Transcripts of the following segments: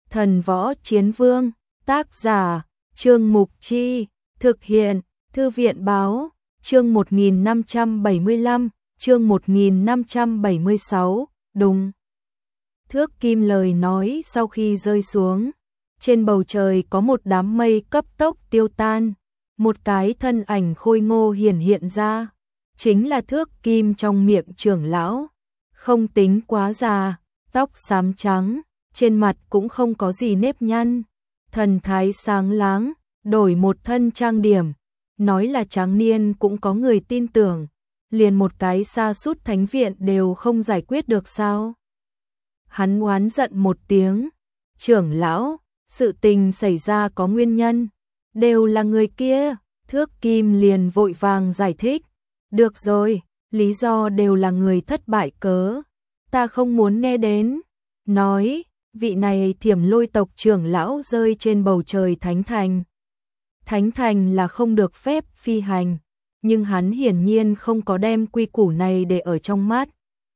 Thần Võ Chiến Vương, tác giả, Trương Mục Chi, thực hiện, Thư viện Báo, chương 1575, chương 1576, đúng. Thước kim lời nói sau khi rơi xuống, trên bầu trời có một đám mây cấp tốc tiêu tan, một cái thân ảnh khôi ngô hiển hiện ra, chính là thước kim trong miệng trưởng lão, không tính quá già, tóc xám trắng, trên mặt cũng không có gì nếp nhăn, thần thái sáng láng, đổi một thân trang điểm, nói là tráng niên cũng có người tin tưởng, liền một cái sa sút thánh viện đều không giải quyết được sao? Hắn oán giận một tiếng, trưởng lão, sự tình xảy ra có nguyên nhân, đều là người kia, thước kim liền vội vàng giải thích, được rồi, lý do đều là người thất bại cớ, ta không muốn nghe đến, nói, vị này Thiểm Lôi tộc trưởng lão rơi trên bầu trời thánh thành. Thánh thành là không được phép phi hành, nhưng hắn hiển nhiên không có đem quy củ này để ở trong mắt.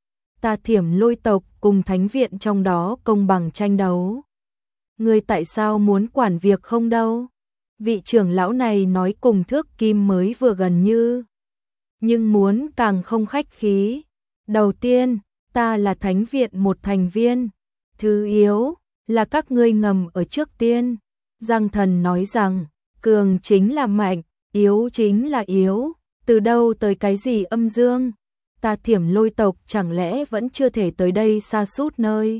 Ta Thiểm Lôi tộc cùng thánh viện trong đó công bằng tranh đấu. Ngươi tại sao muốn quản việc không đâu? Vị trưởng lão này nói cùng thước kim mới vừa gần như, nhưng muốn càng không khách khí. Đầu tiên, ta là thánh viện một thành viên. Thứ yếu, là các ngươi ngầm ở trước tiên. Giang Thần nói rằng, cường chính là mạnh, yếu chính là yếu, từ đâu tới cái gì âm dương? Ta Thiểm Lôi tộc chẳng lẽ vẫn chưa thể tới đây xa sút nơi?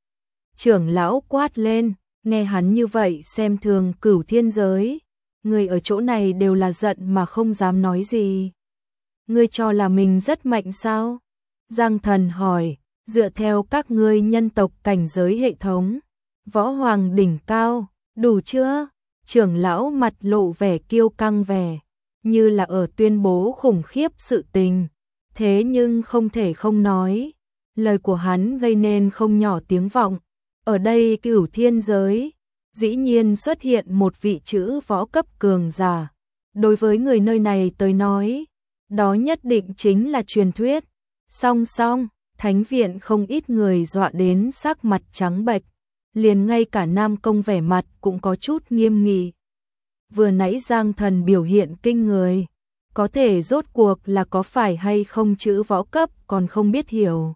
Trưởng lão quát lên, nghe hắn như vậy xem thường Cửu Thiên giới, người ở chỗ này đều là giận mà không dám nói gì. Ngươi cho là mình rất mạnh sao? Giang Thần hỏi, dựa theo các ngươi nhân tộc cảnh giới hệ thống, võ hoàng đỉnh cao, đủ chưa? Trưởng lão mặt lộ vẻ kiêu căng vẻ, như là ở tuyên bố khủng khiếp sự tình. Thế nhưng không thể không nói, lời của hắn gây nên không nhỏ tiếng vọng. Ở đây Cửu Thiên giới, dĩ nhiên xuất hiện một vị chữ võ cấp cường giả. Đối với người nơi này tới nói, đó nhất định chính là truyền thuyết. Song song, thánh viện không ít người dọa đến sắc mặt trắng bệch, liền ngay cả Nam Công vẻ mặt cũng có chút nghiêm nghị. Vừa nãy Giang Thần biểu hiện kinh người, có thể rốt cuộc là có phải hay không chữ võ cấp còn không biết hiểu.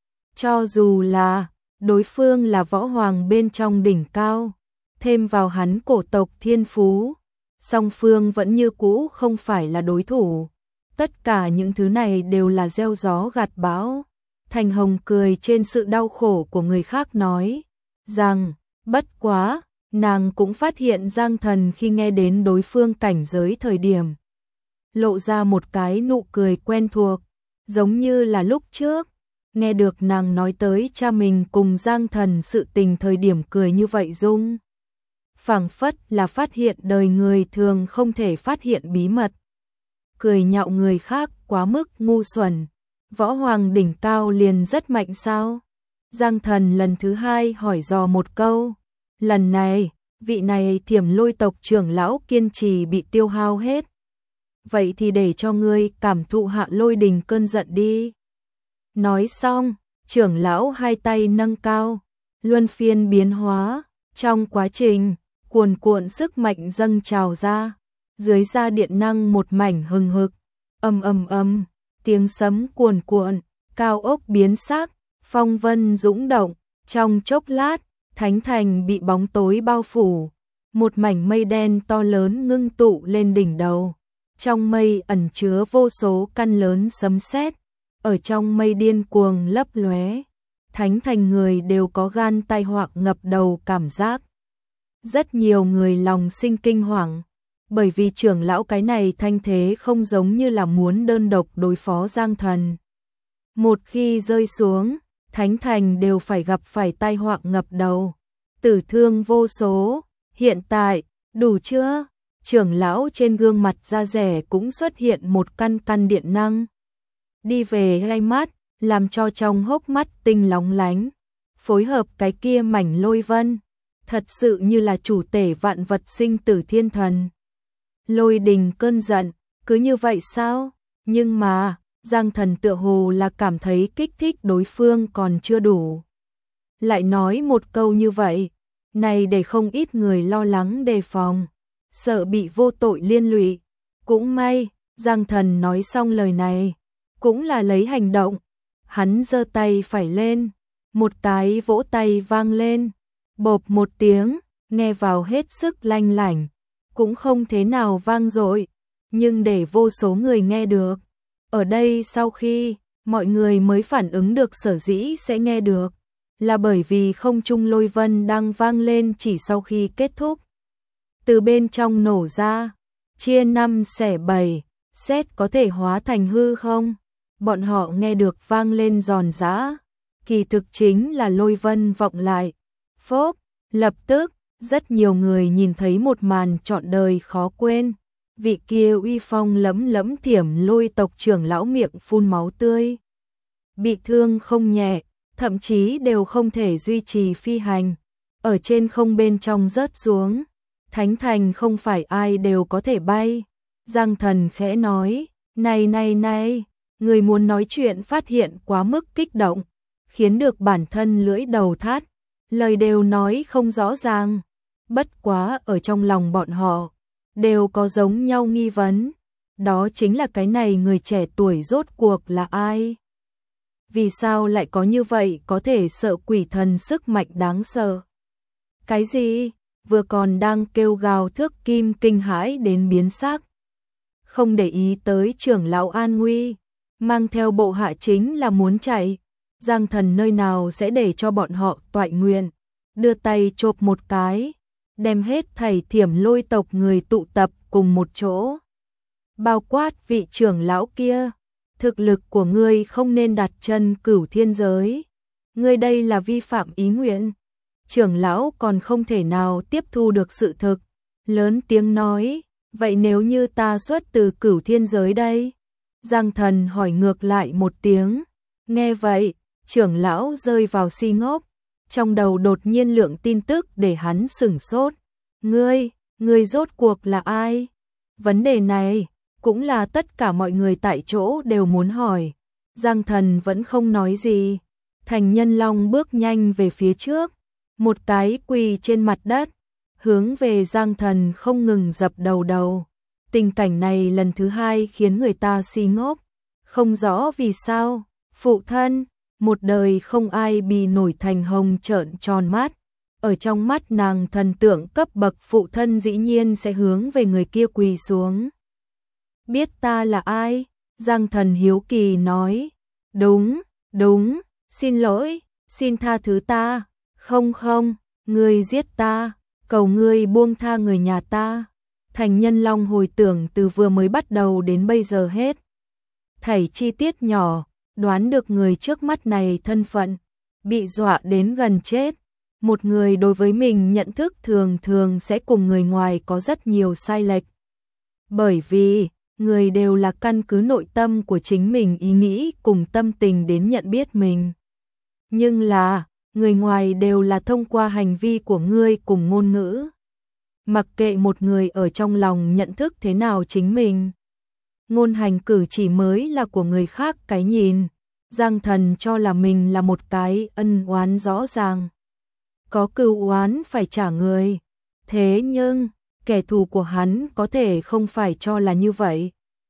Cho dù là đối phương là võ hoàng bên trong đỉnh cao, thêm vào hắn cổ tộc thiên phú, song phương vẫn như cũ không phải là đối thủ. Tất cả những thứ này đều là gieo gió gặt bão. Thành Hồng cười trên sự đau khổ của người khác nói rằng, bất quá, nàng cũng phát hiện Giang Thần khi nghe đến đối phương cảnh giới thời điểm, lộ ra một cái nụ cười quen thuộc, giống như là lúc trước, nghe được nàng nói tới cha mình cùng Giang Thần sự tình thời điểm cười như vậy dung. Phảng phất là phát hiện đời người thường không thể phát hiện bí mật. Cười nhạo người khác quá mức ngu xuẩn, võ hoàng đỉnh cao liền rất mạnh sao? Giang Thần lần thứ hai hỏi dò một câu, lần này, vị này Thiểm Lôi tộc trưởng lão kiên trì bị tiêu hao hết. Vậy thì để cho ngươi cảm thụ hạ lôi đình cơn giận đi. Nói xong, trưởng lão hai tay nâng cao, luân phiên biến hóa, trong quá trình, cuồn cuộn sức mạnh dâng trào ra, dưới da điện năng một mảnh hừng hực, ầm, tiếng sấm cuồn cuộn, cao ốc biến sắc, phong vân dũng động, trong chốc lát, thánh thành bị bóng tối bao phủ, một mảnh mây đen to lớn ngưng tụ lên đỉnh đầu. Trong mây ẩn chứa vô số căn lớn sấm sét, ở trong mây điên cuồng lấp lóe, thánh thành người đều có gan tai họa ngập đầu cảm giác. Rất nhiều người lòng sinh kinh hoàng, bởi vì trưởng lão cái này thanh thế không giống như là muốn đơn độc đối phó Giang Thần. Một khi rơi xuống, thánh thành đều phải gặp phải tai họa ngập đầu, tử thương vô số. Hiện tại, đủ chưa? Trưởng lão trên gương mặt da rẻ cũng xuất hiện một căn điện năng. Đi về hai mắt, làm cho trong hốc mắt tinh lóng lánh. Phối hợp cái kia mảnh lôi vân. Thật sự như là chủ tể vạn vật sinh tử thiên thần. Lôi đình cơn giận, cứ như vậy sao? Nhưng mà, Giang Thần tựa hồ là cảm thấy kích thích đối phương còn chưa đủ. Lại nói một câu như vậy, này để không ít người lo lắng đề phòng, sợ bị vô tội liên lụy. Cũng may, Giang Thần nói xong lời này, cũng là lấy hành động. Hắn giơ tay phải lên, một cái vỗ tay vang lên, bộp một tiếng, nghe vào hết sức lanh lảnh, cũng không thế nào vang dội, nhưng để vô số người nghe được. Ở đây sau khi mọi người mới phản ứng được sở dĩ sẽ nghe được, là bởi vì không trung lôi vân đang vang lên chỉ sau khi kết thúc. Từ bên trong nổ ra, chia 5 xẻ 7, sét có thể hóa thành hư không? Bọn họ nghe được vang lên giòn giã, kỳ thực chính là lôi vân vọng lại. Phốp, lập tức, rất nhiều người nhìn thấy một màn trọn đời khó quên. Vị kia uy phong lẫm lẫm Thiểm Lôi tộc trưởng lão miệng phun máu tươi. Bị thương không nhẹ, thậm chí đều không thể duy trì phi hành. Ở trên không bên trong rớt xuống. Thánh thành không phải ai đều có thể bay. Giang Thần khẽ nói, này, người muốn nói chuyện phát hiện quá mức kích động, khiến được bản thân lưỡi đầu thắt, lời đều nói không rõ ràng. Bất quá ở trong lòng bọn họ, đều có giống nhau nghi vấn. Đó chính là cái này người trẻ tuổi rốt cuộc là ai? Vì sao lại có như vậy có thể sợ quỷ thần sức mạnh đáng sợ? Cái gì? Vừa còn đang kêu gào Thước Kim kinh hãi đến biến sắc. Không để ý tới trưởng lão an nguy, mang theo bộ hạ chính là muốn chạy. Giang Thần nơi nào sẽ để cho bọn họ toại nguyện, đưa tay chộp một cái, đem hết thảy Thiểm Lôi tộc người tụ tập cùng một chỗ. Bao quát vị trưởng lão kia, thực lực của ngươi không nên đặt chân Cửu Thiên giới. Ngươi đây là vi phạm ý nguyện. Trưởng lão còn không thể nào tiếp thu được sự thực, lớn tiếng nói, vậy nếu như ta xuất từ Cửu Thiên giới đây? Giang Thần hỏi ngược lại một tiếng, nghe vậy, trưởng lão rơi vào si ngốc, trong đầu đột nhiên lượng tin tức để hắn sửng sốt. Ngươi rốt cuộc là ai? Vấn đề này, cũng là tất cả mọi người tại chỗ đều muốn hỏi. Giang Thần vẫn không nói gì. Thành Nhân Long bước nhanh về phía trước, một cái quỳ trên mặt đất, hướng về Giang Thần không ngừng dập đầu. Tình cảnh này lần thứ hai khiến người ta si ngốc, không rõ vì sao, phụ thân, một đời không ai bì nổi. Thành Hồng trợn tròn mắt, ở trong mắt nàng thần tượng cấp bậc phụ thân dĩ nhiên sẽ hướng về người kia quỳ xuống. Biết ta là ai? Giang Thần hiếu kỳ nói, đúng, xin lỗi, xin tha thứ ta, không, ngươi giết ta, cầu ngươi buông tha người nhà ta. Thành Nhân Long hồi tưởng từ vừa mới bắt đầu đến bây giờ hết thảy chi tiết nhỏ, đoán được người trước mắt này thân phận, bị dọa đến gần chết. Một người đối với mình nhận thức thường sẽ cùng người ngoài có rất nhiều sai lệch. Bởi vì, người đều là căn cứ nội tâm của chính mình ý nghĩ cùng tâm tình đến nhận biết mình. Nhưng là, người ngoài đều là thông qua hành vi của ngươi cùng ngôn ngữ. Mặc kệ một người ở trong lòng nhận thức thế nào chính mình, ngôn hành cử chỉ mới là của người khác cái nhìn. Giang Thần cho là mình là một cái ân oán rõ ràng, có cừu oán phải trả người. Thế nhưng, kẻ thù của hắn có thể không phải cho là như vậy.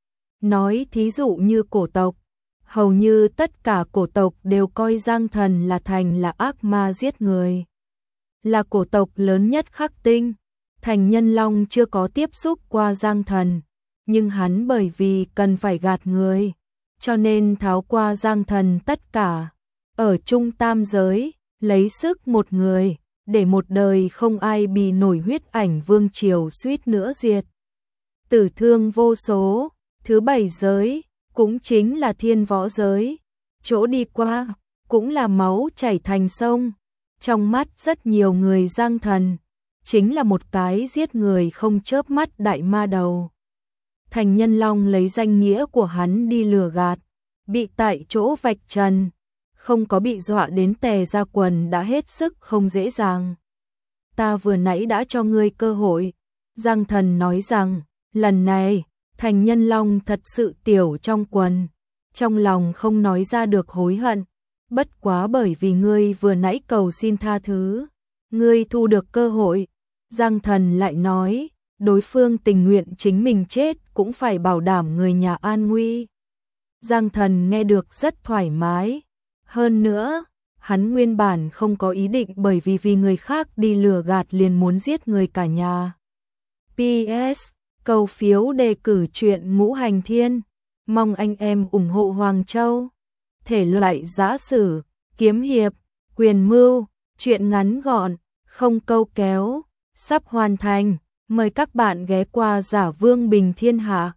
Nói thí dụ như cổ tộc, hầu như tất cả cổ tộc đều coi Giang Thần là là ác ma giết người. Là cổ tộc lớn nhất Khắc Tinh, Thành Nhân Long chưa có tiếp xúc qua Giang Thần, nhưng hắn bởi vì cần phải gạt người, cho nên tháo qua Giang Thần tất cả. Ở Trung Tam giới, lấy sức một người, để một đời không ai bì nổi huyết ảnh vương triều suýt nữa diệt. Tử thương vô số, thứ 7 giới, cũng chính là Thiên Võ giới, chỗ đi qua, cũng là máu chảy thành sông. Trong mắt rất nhiều người Giang Thần, chính là một cái giết người không chớp mắt đại ma đầu. Thành Nhân Long lấy danh nghĩa của hắn đi lừa gạt, bị tại chỗ vạch trần, không có bị dọa đến tè ra quần đã hết sức không dễ dàng. Ta vừa nãy đã cho ngươi cơ hội. Giang Thần nói rằng, lần này, Thành Nhân Long thật sự tiểu trong quần, trong lòng không nói ra được hối hận. Bất quá bởi vì ngươi vừa nãy cầu xin tha thứ, Ngươi thu được cơ hội. Giang Thần lại nói, đối phương tình nguyện chính mình chết cũng phải bảo đảm người nhà an nguy. Giang Thần nghe được rất thoải mái. Hơn nữa, hắn nguyên bản không có ý định bởi vì người khác đi lừa gạt liền muốn giết người cả nhà. PS, cầu phiếu đề cử truyện Ngũ Hành Thiên. Mong anh em ủng hộ Hoàng Châu. Thể loại giã sử, kiếm hiệp, quyền mưu, truyện ngắn gọn, không câu kéo, sắp hoàn thành. Mời các bạn ghé qua Giả Vương Bình Thiên Hạ.